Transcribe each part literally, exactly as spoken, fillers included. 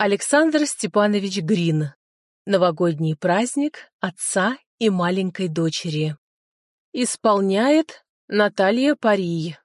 Александр Степанович Грин. Новогодний праздник отца и маленькой дочери. Исполняет Наталья Парий.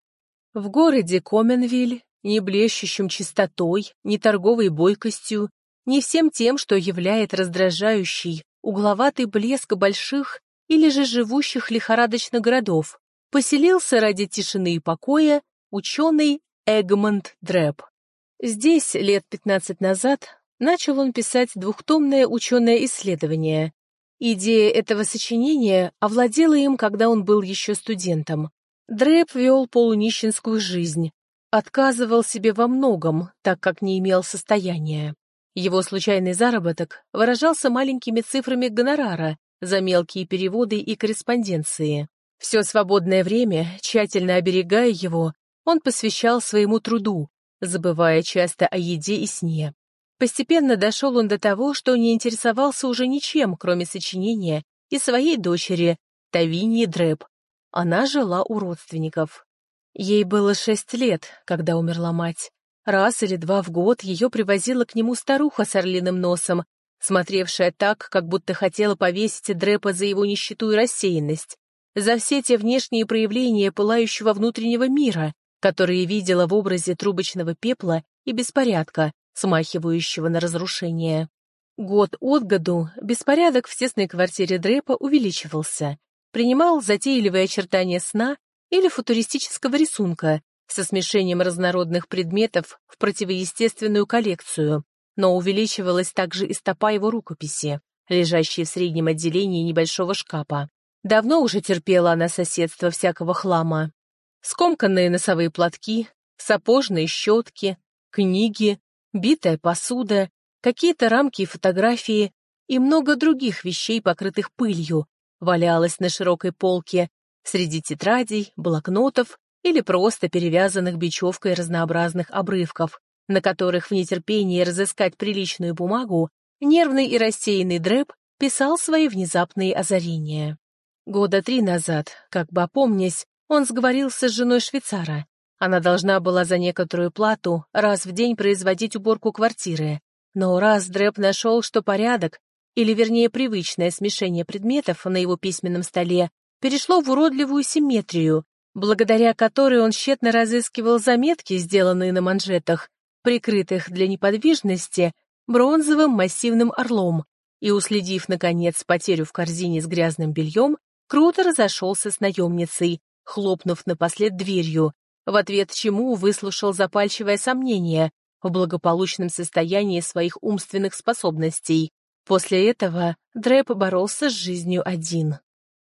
В городе Коменвиль, не блещущим чистотой, ни торговой бойкостью, ни всем тем, что являет раздражающий, угловатый блеск больших или же живущих лихорадочно городов, поселился ради тишины и покоя ученый Эгмонт Дреб. Здесь, лет пятнадцать назад, начал он писать двухтомное ученое исследование. Идея этого сочинения овладела им, когда он был еще студентом. Дреб вел полунищенскую жизнь, отказывал себе во многом, так как не имел состояния. Его случайный заработок выражался маленькими цифрами гонорара за мелкие переводы и корреспонденции. Все свободное время, тщательно оберегая его, он посвящал своему труду, забывая часто о еде и сне. Постепенно дошел он до того, что не интересовался уже ничем, кроме сочинения и своей дочери, Тавиньи Дреб. Она жила у родственников. Ей было шесть лет, когда умерла мать. Раз или два в год ее привозила к нему старуха с орлиным носом, смотревшая так, как будто хотела повесить Дрепа за его нищету и рассеянность, за все те внешние проявления пылающего внутреннего мира, которые видела в образе трубочного пепла и беспорядка, смахивающего на разрушение. Год от году беспорядок в тесной квартире Дрепа увеличивался, принимал затейливые очертания сна или футуристического рисунка со смешением разнородных предметов в противоестественную коллекцию, но увеличивалась также и стопа его рукописи, лежащей в среднем отделении небольшого шкафа. Давно уже терпела она соседство всякого хлама. Скомканные носовые платки, сапожные щетки, книги, битая посуда, какие-то рамки и фотографии и много других вещей, покрытых пылью, валялось на широкой полке среди тетрадей, блокнотов или просто перевязанных бечевкой разнообразных обрывков, на которых в нетерпении разыскать приличную бумагу нервный и рассеянный Дреб писал свои внезапные озарения. Года три назад, как бы опомнясь, он сговорился с женой швейцара. Она должна была за некоторую плату раз в день производить уборку квартиры. Но раз Дреб нашел, что порядок, или вернее привычное смешение предметов на его письменном столе, перешло в уродливую симметрию, благодаря которой он тщетно разыскивал заметки, сделанные на манжетах, прикрытых для неподвижности бронзовым массивным орлом, и, уследив, наконец, потерю в корзине с грязным бельем, круто разошелся с наемницей, хлопнув напослед дверью, в ответ чему выслушал запальчивое сомнение в благополучном состоянии своих умственных способностей. После этого Дреб боролся с жизнью один.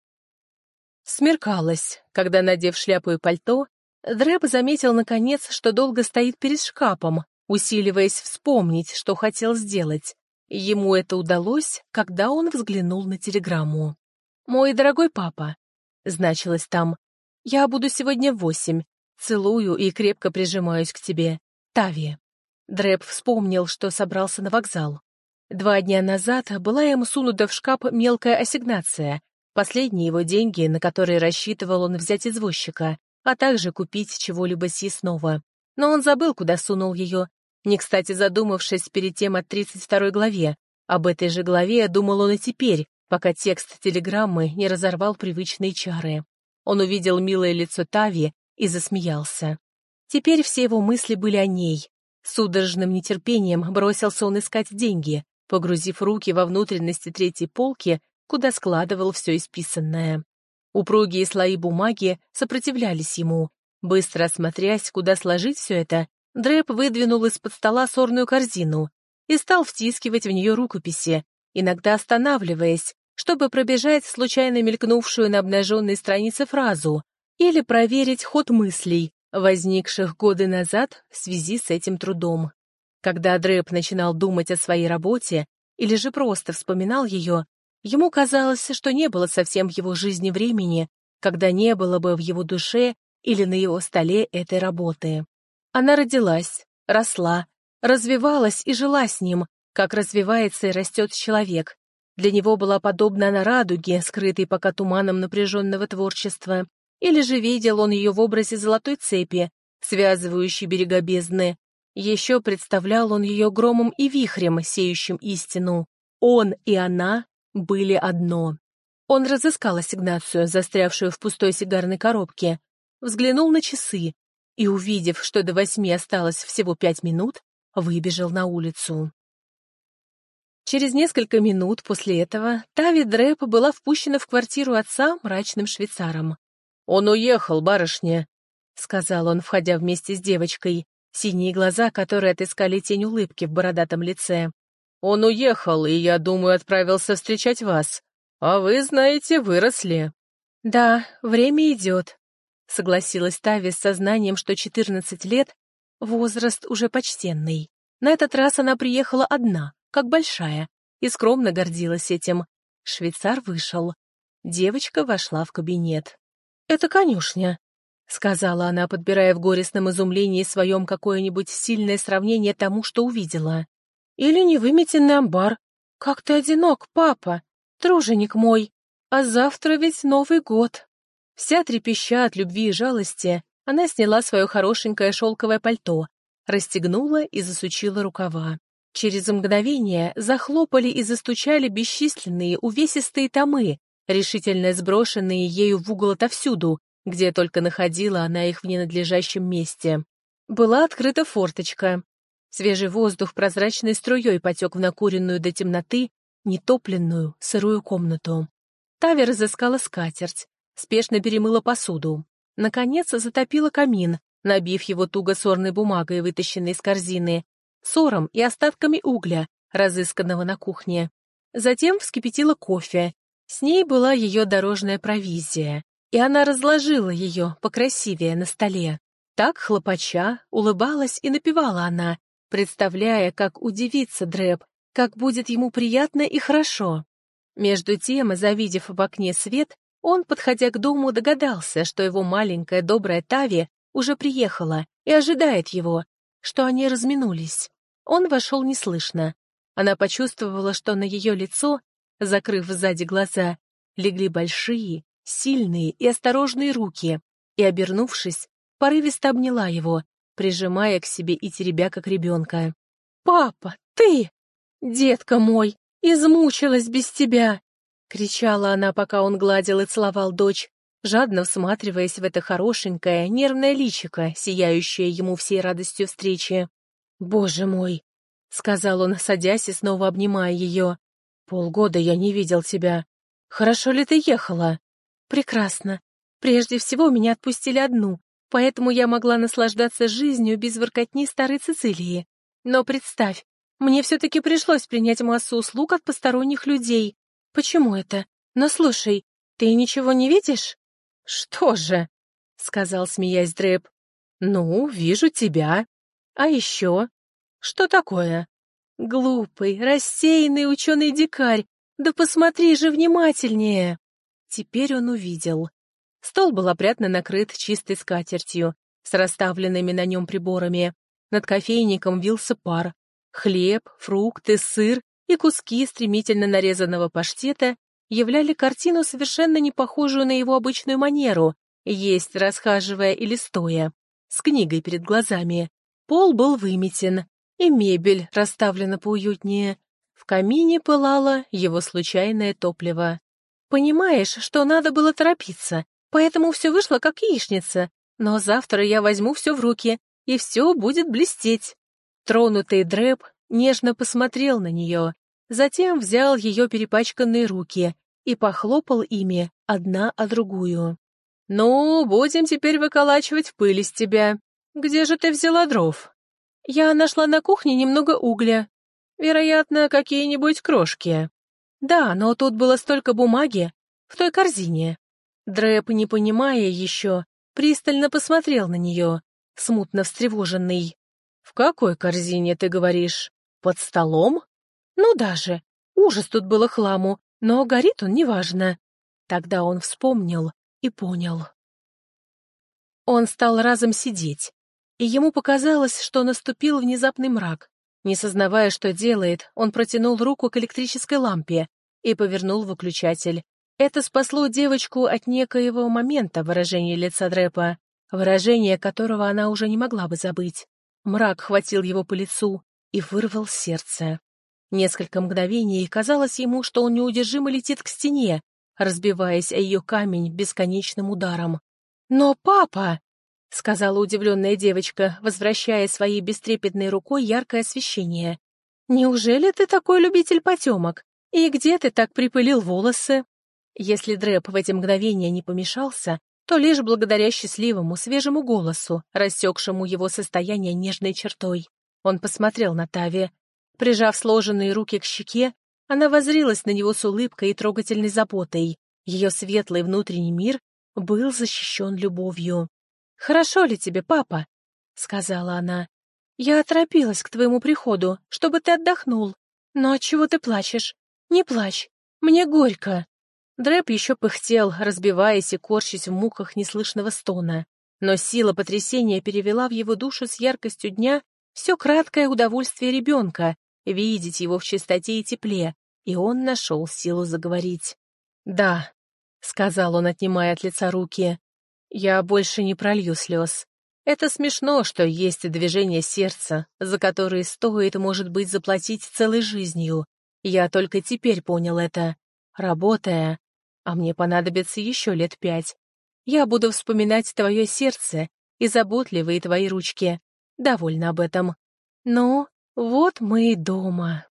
Смеркалось, когда, надев шляпу и пальто, Дреб заметил, наконец, что долго стоит перед шкафом, усиливаясь вспомнить, что хотел сделать. Ему это удалось, когда он взглянул на телеграмму. «Мой дорогой папа», — значилось там, — «я буду сегодня в восемь. Целую и крепко прижимаюсь к тебе. Тави». Дреб вспомнил, что собрался на вокзал. Два дня назад была ему сунута в шкаф мелкая ассигнация, последние его деньги, на которые рассчитывал он взять извозчика, а также купить чего-либо съестного. Но он забыл, куда сунул ее, не кстати задумавшись перед тем о тридцать второй главе. Об этой же главе думал он и теперь, пока текст телеграммы не разорвал привычные чары. Он увидел милое лицо Тави и засмеялся. Теперь все его мысли были о ней. Судорожным нетерпением бросился он искать деньги, погрузив руки во внутренности третьей полки, куда складывал все исписанное. Упругие слои бумаги сопротивлялись ему. Быстро осмотрясь, куда сложить все это, Дреб выдвинул из-под стола сорную корзину и стал втискивать в нее рукописи, иногда останавливаясь, чтобы пробежать случайно мелькнувшую на обнаженной странице фразу или проверить ход мыслей, возникших годы назад в связи с этим трудом. Когда Дреб начинал думать о своей работе или же просто вспоминал ее, ему казалось, что не было совсем в его жизни времени, когда не было бы в его душе или на его столе этой работы. Она родилась, росла, развивалась и жила с ним, как развивается и растет человек. Для него была подобна она радуге, скрытой пока туманом напряженного творчества, или же видел он ее в образе золотой цепи, связывающей берега бездны. Еще представлял он ее громом и вихрем, сеющим истину. Он и она были одно. Он разыскал ассигнацию, застрявшую в пустой сигарной коробке, взглянул на часы и, увидев, что до восьми осталось всего пять минут, выбежал на улицу. Через несколько минут после этого Тави Дрэп была впущена в квартиру отца мрачным швейцаром. «Он уехал, барышня», — сказал он, входя вместе с девочкой, синие глаза, которые отыскали тень улыбки в бородатом лице. «Он уехал, и, я думаю, отправился встречать вас. А вы, знаете, выросли». «Да, время идет», — согласилась Тави с сознанием, что четырнадцать лет — возраст уже почтенный. На этот раз она приехала одна, как большая, и скромно гордилась этим. Швейцар вышел. Девочка вошла в кабинет. «Это конюшня», — сказала она, подбирая в горестном изумлении своем какое-нибудь сильное сравнение тому, что увидела. «Или невыметенный амбар. Как ты одинок, папа, труженик мой. А завтра ведь Новый год». Вся трепеща от любви и жалости, она сняла свое хорошенькое шелковое пальто, расстегнула и засучила рукава. Через мгновение захлопали и застучали бесчисленные увесистые томы, решительно сброшенные ею в угол отовсюду, где только находила она их в ненадлежащем месте. Была открыта форточка. Свежий воздух прозрачной струей потек в накуренную до темноты, нетопленную, сырую комнату. Тави разыскала скатерть, спешно перемыла посуду. Наконец затопила камин, набив его туго сорной бумагой, вытащенной из корзины, сором и остатками угля, разысканного на кухне. Затем вскипятила кофе. С ней была ее дорожная провизия, и она разложила ее покрасивее на столе. Так, хлопача, улыбалась и напевала она, представляя, как удивится Дрэп, как будет ему приятно и хорошо. Между тем, завидев в окне свет, он, подходя к дому, догадался, что его маленькая добрая Тави уже приехала и ожидает его, что они разминулись. Он вошел неслышно. Она почувствовала, что на ее лицо, закрыв сзади глаза, легли большие, сильные и осторожные руки, и, обернувшись, порывисто обняла его, прижимая к себе и теребя, как ребенка. «Папа, ты! Детка мой! Измучилась без тебя!» — кричала она, пока он гладил и целовал дочь, жадно всматриваясь в это хорошенькое, нервное личико, сияющее ему всей радостью встречи. «Боже мой!» — сказал он, садясь и снова обнимая ее. «Полгода я не видел тебя. Хорошо ли ты ехала?» «Прекрасно. Прежде всего меня отпустили одну, поэтому я могла наслаждаться жизнью без воркотни старой Цицилии. Но представь, мне все-таки пришлось принять массу услуг от посторонних людей. Почему это? Но слушай, ты ничего не видишь?» «Что же?» — сказал, смеясь Дрэп. «Ну, вижу тебя. А еще? Что такое?» «Глупый, рассеянный ученый-дикарь, да посмотри же внимательнее!» Теперь он увидел. Стол был опрятно накрыт чистой скатертью, с расставленными на нем приборами. Над кофейником вился пар. Хлеб, фрукты, сыр и куски стремительно нарезанного паштета являли картину, совершенно не похожую на его обычную манеру, есть расхаживая или стоя, с книгой перед глазами. Пол был выметен, и мебель расставлена поуютнее. В камине пылало его случайное топливо. «Понимаешь, что надо было торопиться, поэтому все вышло как яичница, но завтра я возьму все в руки, и все будет блестеть». Тронутый Дрэп нежно посмотрел на нее, затем взял ее перепачканные руки и похлопал ими одна о другую. «Ну, будем теперь выколачивать пыль из тебя. Где же ты взяла дров?» «Я нашла на кухне немного угля. Вероятно, какие-нибудь крошки». «Да, но тут было столько бумаги в той корзине». Дрэп, не понимая еще, пристально посмотрел на нее, смутно встревоженный. «В какой корзине, ты говоришь? Под столом?» «Ну даже. Ужас тут было хламу, но горит он неважно». Тогда он вспомнил и понял. Он стал разом сидеть, и ему показалось, что наступил внезапный мрак. Не сознавая, что делает, он протянул руку к электрической лампе и повернул выключатель. Это спасло девочку от некоего момента выражения лица Дрэпа, выражение которого она уже не могла бы забыть. Мрак хватил его по лицу и вырвал сердце. Несколько мгновений казалось ему, что он неудержимо летит к стене, разбиваясь о ее камень бесконечным ударом. «Но папа!» — сказала удивленная девочка, возвращая своей бестрепетной рукой яркое освещение. «Неужели ты такой любитель потемок? И где ты так припылил волосы?» Если Дрэп в эти мгновения не помешался, то лишь благодаря счастливому, свежему голосу, рассекшему его состояние нежной чертой. Он посмотрел на Тави. Прижав сложенные руки к щеке, она воззрилась на него с улыбкой и трогательной заботой. Ее светлый внутренний мир был защищен любовью. «Хорошо ли тебе, папа?» — сказала она. «Я оторопилась к твоему приходу, чтобы ты отдохнул. Но отчего ты плачешь? Не плачь, мне горько». Дрэп еще пыхтел, разбиваясь и корчась в муках неслышного стона. Но сила потрясения перевела в его душу с яркостью дня все краткое удовольствие ребенка, видеть его в чистоте и тепле, и он нашел силу заговорить. «Да», — сказал он, отнимая от лица руки, — «я больше не пролью слез. Это смешно, что есть движение сердца, за которые стоит, может быть, заплатить целой жизнью. Я только теперь понял это, работая, а мне понадобится еще лет пять. Я буду вспоминать твое сердце и заботливые твои ручки. Довольна об этом. Ну, вот мы и дома».